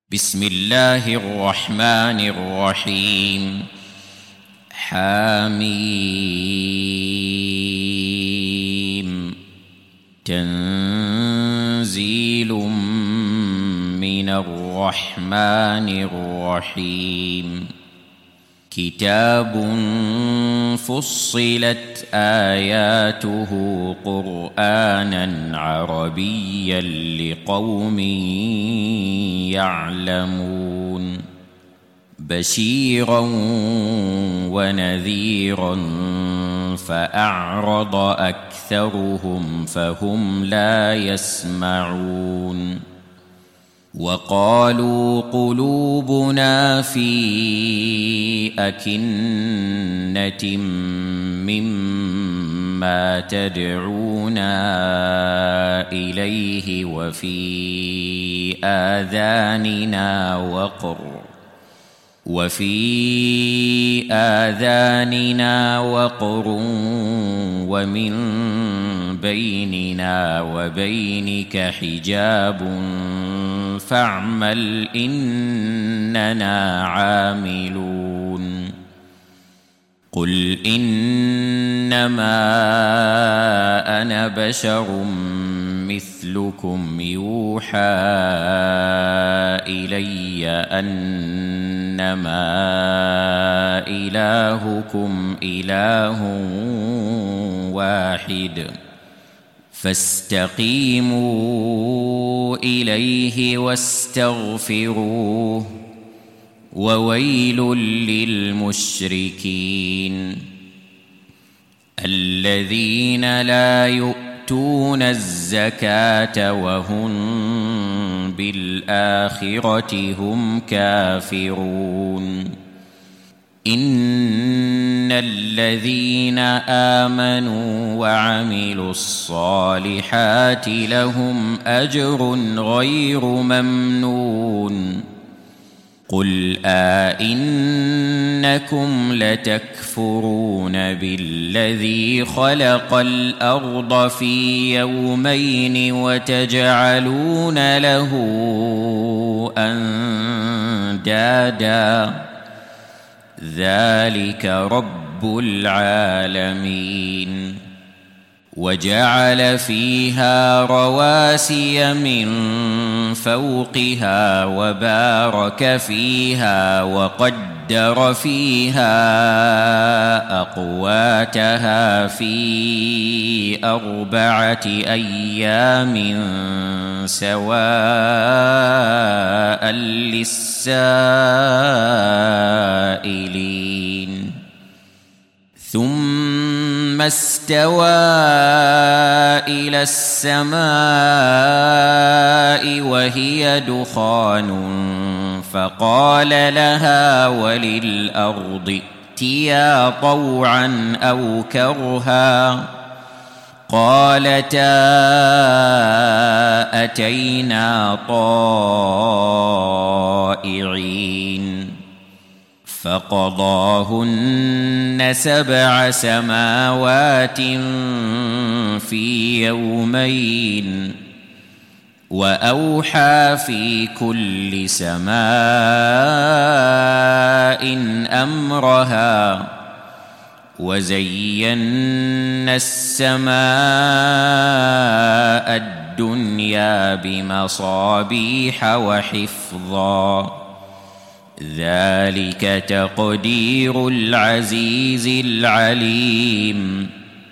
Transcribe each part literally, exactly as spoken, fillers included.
بسم الله الرحمن الرحيم. حميم. تنزيل من الرحمن الرحيم. كتاب فصلت آياته قرآنا عربيا لقوم يعلمون. بشيرا ونذيرا فأعرض أكثرهم فهم لا يسمعون. وقالوا قلوبنا في أكنة مما تدعونا إليه وفي آذاننا وقر وفي آذاننا وقر ومن بيننا وبينك حجاب فاعمل إننا عاملون. قل إنما أنا بشر مثلكم يوحى إلي أنما إلهكم إله واحد فاستقيموا إليه واستغفروه وويل للمشركين الذين لا يؤتون الزكاة وهم بالآخرة هم كافرون. إن الذين آمنوا وعملوا الصالحات لهم أجر غير ممنون. قل أئنكم لتكفرون بالذي خلق الأرض في يومين وتجعلون له أندادا ذلك رب العالمين. وجعل فيها رواسي من فوقها وبارك فيها وقدر فيها أقواتها في أربعة أيام سواء للسائلين. ثم استوى إلى السماء وهي دخان فقال لها وللأرض ائتيا طوعا أو كرها قالتا أتينا طائعين. فقضاهن سبع سماوات في يومين وأوحى في كل سماء أمرها وزينا السماء الدنيا بمصابيح وحفظا ذلك تقدير العزيز العليم.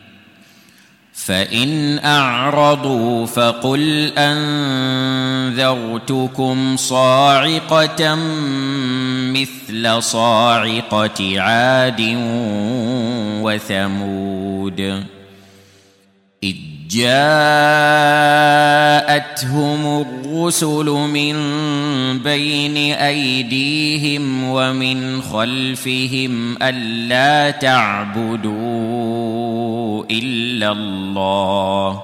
فإن أعرضوا فقل أنذرتكم صاعقة مثل صاعقة عاد وثمود إذ جاءتهم الرسل من بين أيديهم ومن خلفهم ألا تعبدوا إلا الله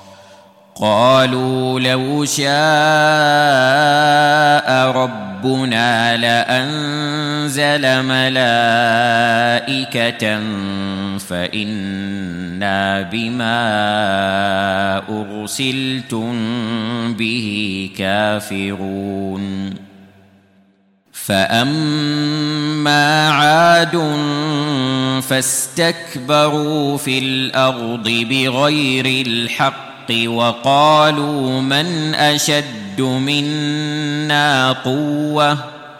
قالوا لو شاء ربنا لأنزل ملائكة فإنا بما أرسلتم به كافرون فأما عاد فاستكبروا في الأرض بغير الحق وقالوا من أشد منا قوة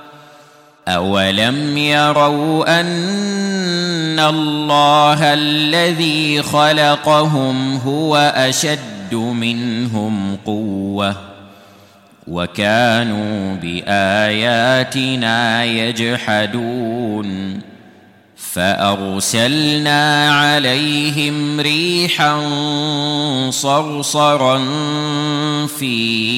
أولم يروا أن الله الذي خلقهم هو أشد منهم قوة وكانوا بآياتنا يجحدون فأرسلنا عليهم ريحا صرصرا في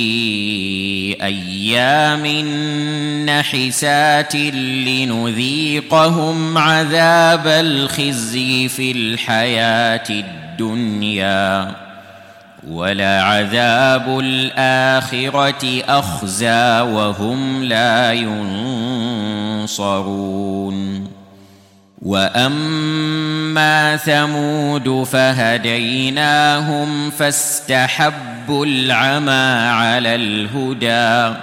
أيام نحسات لنذيقهم عذاب الخزي في الحياة الدنيا ولعذاب الآخرة أخزى وهم لا ينصرون وأما ثمود فهديناهم فاستحبوا العمى على الهدى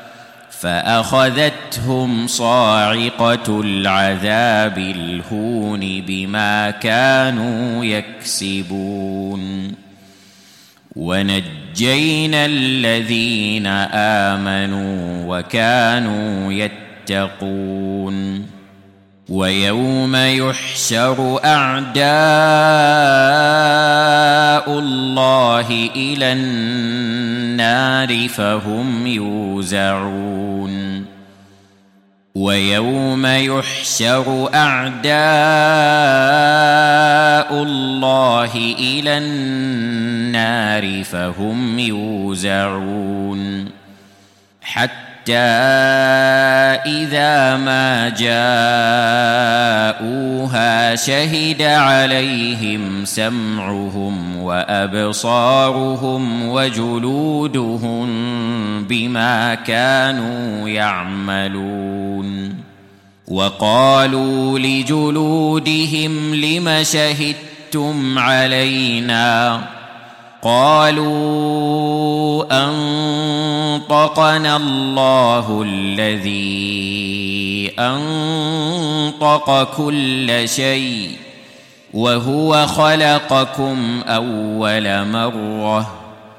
فأخذتهم صاعقة العذاب الهون بما كانوا يكسبون ونجينا الذين آمنوا وكانوا يتقون ويوم يحشر أعداء الله إلى النار فهم يوزعون ويوم يحشر أعداء الله إلى النار فهم يوزعون حتى إذا ما جاءوها شهد عليهم سمعهم وأبصارهم وجلودهم بما كانوا يعملون وقالوا لجلودهم لم شهدتم علينا قالوا أنطقنا الله الذي أنطق كل شيء وهو خلقكم أول مرة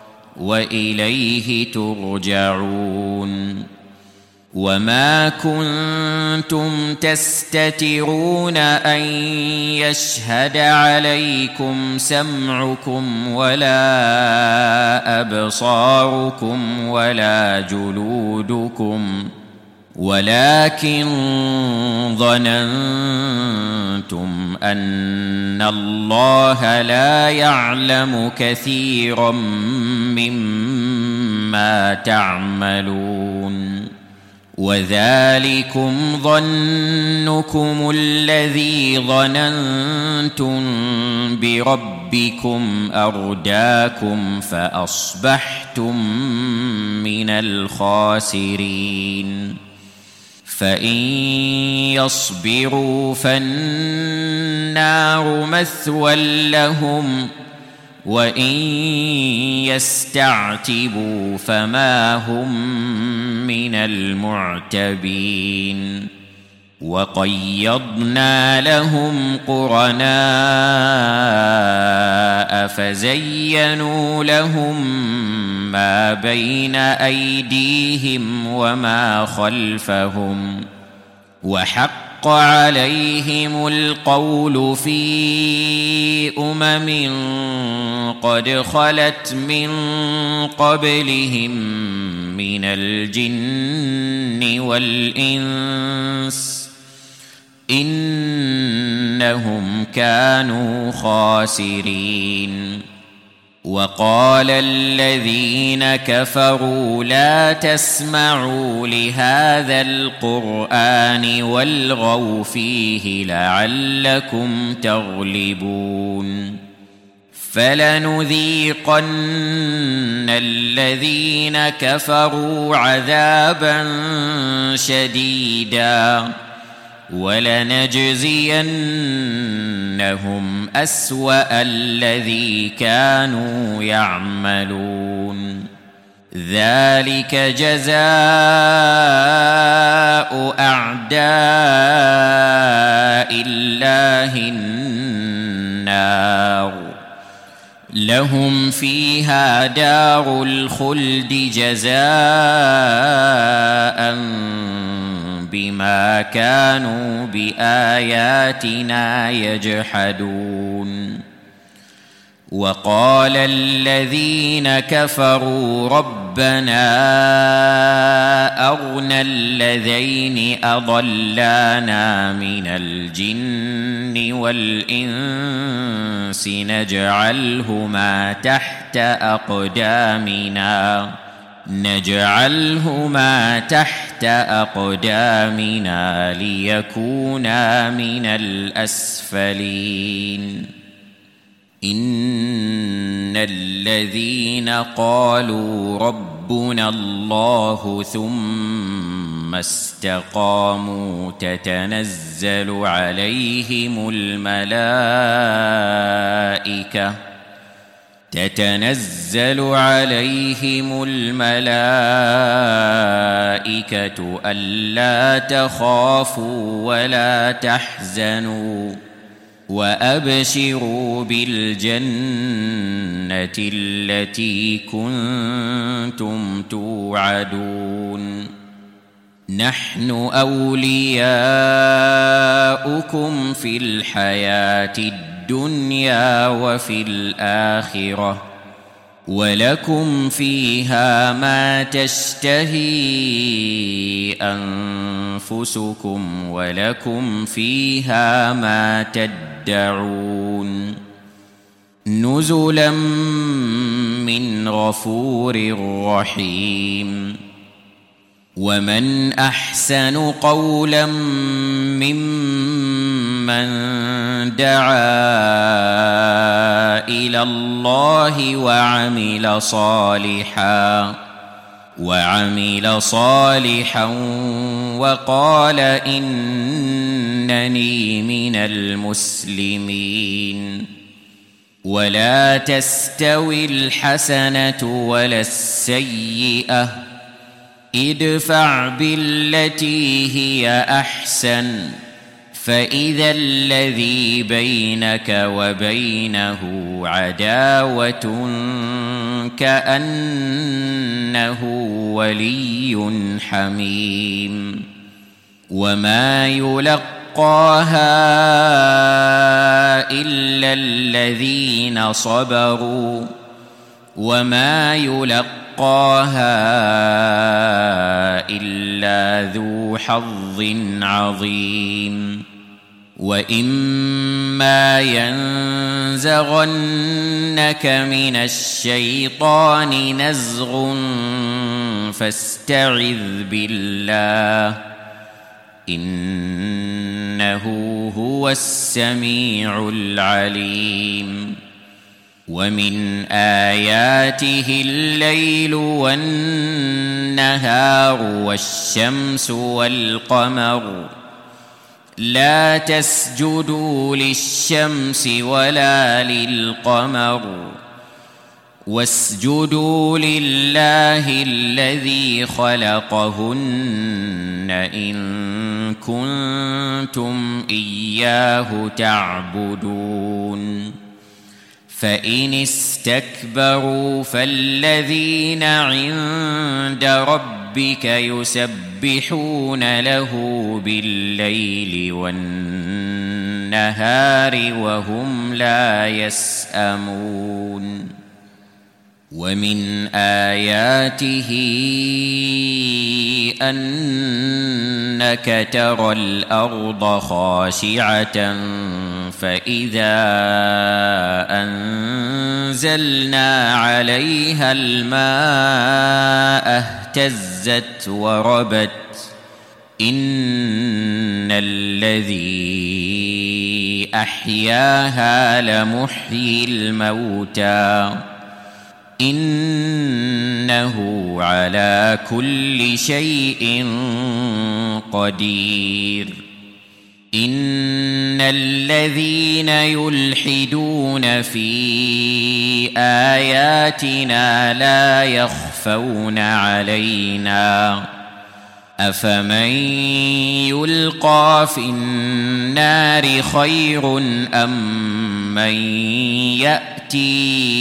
وإليه ترجعون وما كنتم تستترون أن يشهد عليكم سمعكم ولا أبصاركم ولا جلودكم ولكن ظننتم أن الله لا يعلم كثيرا مما تعملون وذلكم ظنكم الذي ظننتم بربكم أرداكم فأصبحتم من الخاسرين فإن يصبروا فالنار مثوى لهم وإن يستعتبوا فما هم من المعتبين وقيضنا لهم قرناء فزينوا لهم ما بين أيديهم وما خلفهم وحق عليهم القول في أمم قد خلت من قبلهم من الجن والإنس إنهم كانوا خاسرين وقال الذين كفروا لا تسمعوا لهذا القرآن والغوا فيه لعلكم تغلبون فلنذيقن الذين كفروا عذابا شديدا ولنجزينهم أسوأ الذي كانوا يعملون ذلك جزاء أعداء الله النار لهم فيها دار الخلد جزاء بما كانوا بآياتنا يجحدون وقال الذين كفروا ربنا أرنا الذين أضلانا من الجن والإنس نجعلهما تحت أقدامنا نجعلهما تحت أقدامنا ليكونا من الأسفلين إن الذين قالوا ربنا الله ثم استقاموا تتنزل عليهم الملائكة تتنزل عليهم الملائكة ألا تخافوا ولا تحزنوا وأبشروا بالجنة التي كنتم توعدون نحن أولياؤكم في الحياة الدنيا وفي الآخرة ولكم فيها ما تشتهي أنفسكم ولكم فيها ما تدعون نزلا من غفور رحيم ومن أحسن قولا ممن دعا إلى الله وعمل صالحا وعمل صالحا وقال إنني من المسلمين ولا تستوي الحسنة ولا السيئة ادفع بالتي هي أحسن فإذا الذي بينك وبينه عداوة كأنه ولي حميم وما يلقاها إلا الذين صبروا وما يلقاها إلا ذو حظ عظيم وإما ينزغنك من الشيطان نزغ فاستعذ بالله إنه هو السميع العليم ومن آياته الليل والنهار والشمس والقمر لا تسجدوا للشمس ولا للقمر واسجدوا لله الذي خلقهن إن كنتم إياه تعبدون فإن استكبروا فالذين عند ربك يسبحون له بالليل والنهار وهم لا يسأمون ومن آياته أنك ترى الأرض خاشعة فإذا أنزلنا عليها الماء اهتزت وربت إن الذي أحياها لمحيي الموتى إنه على كل شيء قدير إن الذين يلحدون في آياتنا لا يخفون علينا أفمن يلقى في النار خير أم من يأتي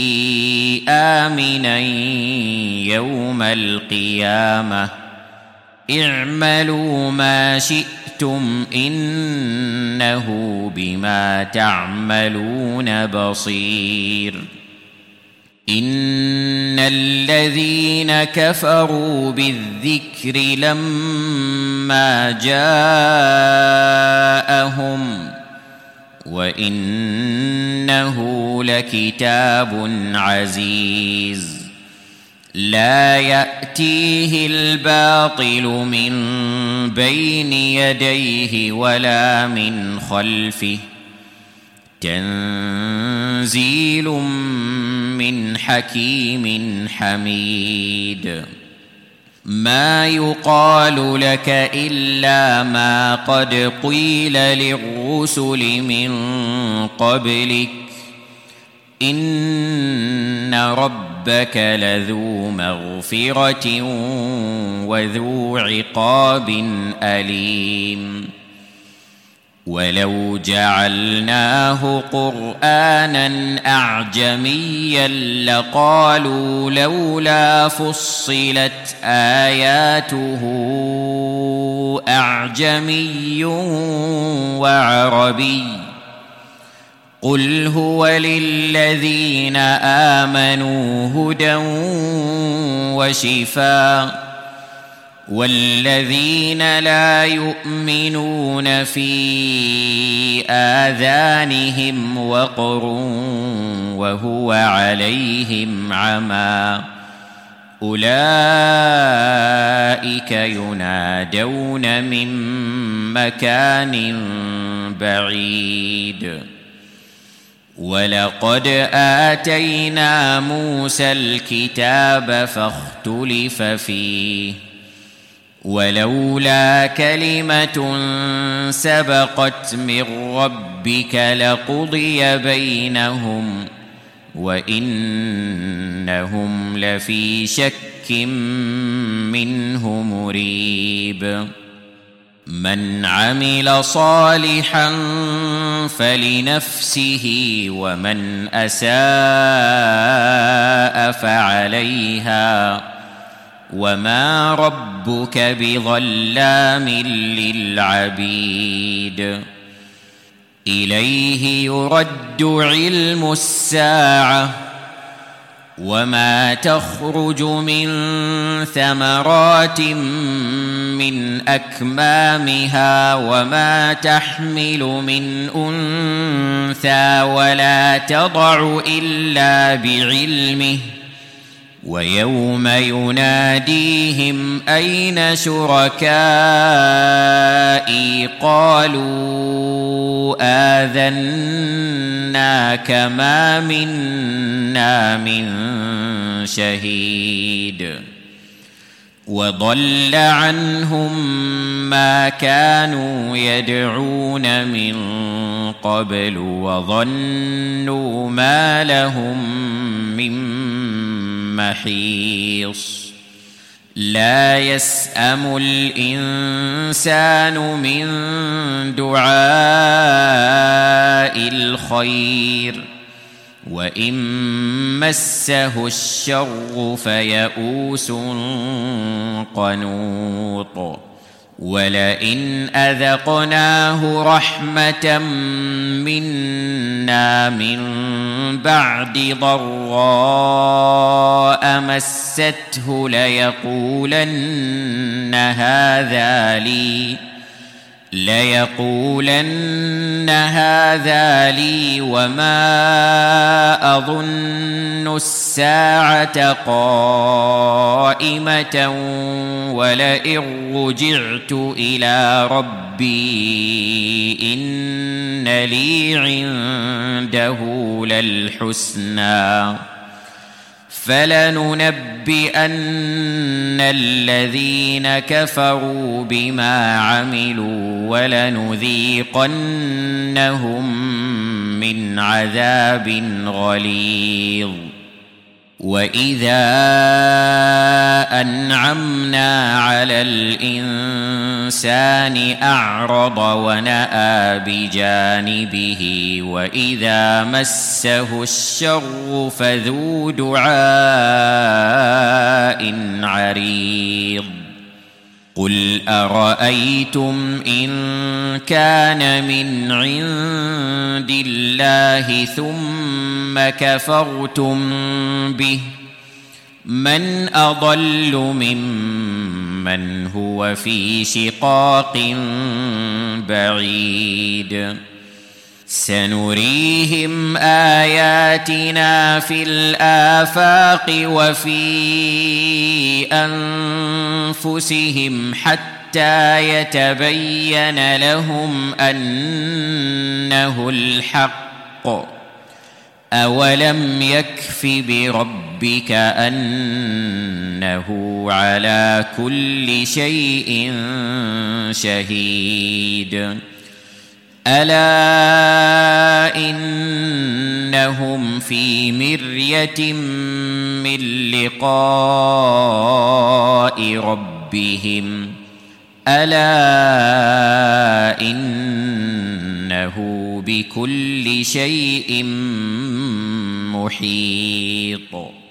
آمنا يوم القيامة اعملوا ما شئتم إنه بما تعملون بصير إن الذين كفروا بالذكر لما جاءهم وإنه لكتاب عزيز لا يأتيه الباطل من بين يديه ولا من خلفه تنزيل من حكيم حميد ما يقال لك إلا ما قد قيل للرسل من قبلك إن ربك لذو مغفرة وذو عقاب أليم ولو جعلناه قرآنا أعجميا لقالوا لولا فصلت آياته أعجمي وعربي قل هو للذين آمنوا هدى وشفاء والذين لا يؤمنون في آذانهم وقر وهو عليهم عمى أولئك ينادون من مكان بعيد ولقد آتينا موسى الكتاب فاختلف فيه ولولا كلمة سبقت من ربك لقضي بينهم وإنهم لفي شك منه مريب من عمل صالحا فلنفسه ومن أساء فعليها وما ربك بظلام للعبيد إليه يرد علم الساعة وما تخرج من ثمرات من أكمامها وما تحمل من أنثى ولا تضع إلا بعلمه ويوم يناديهم أين شركائي قالوا آذناك ما منا من شهيد وضل عنهم ما كانوا يدعون من قبل وظنوا ما لهم من محيص لا يسأم الإنسان من دعاء الخير وإن مسه الشر فيئوس قنوط ولئن أذقناه رحمة منا من بعد ضراء مسته ليقولن هذا لي ليقولن هذا لي وما أظن الساعة قائمة ولئن رجعت إلى ربي إن لي عنده للحسنى فلننبئن الذين كفروا بما عملوا ولنذيقنهم من عذاب غليظ وإذا أنعمنا على الإنسان أعرض ونأى بجانبه وإذا مسه الشر فذو دعاء عريض قل أرأيتم إن كان من عند الله ثم كفرتم به من أضل ممن هو في شقاق بعيد سنريهم آياتنا في الآفاق وفي أنفسهم حتى يتبين لهم أنه الحق أولم يكف بربك أنه على كل شيء شهيد ألا إنهم في مرية من لقاء ربهم ألا إنه بكل شيء محيط.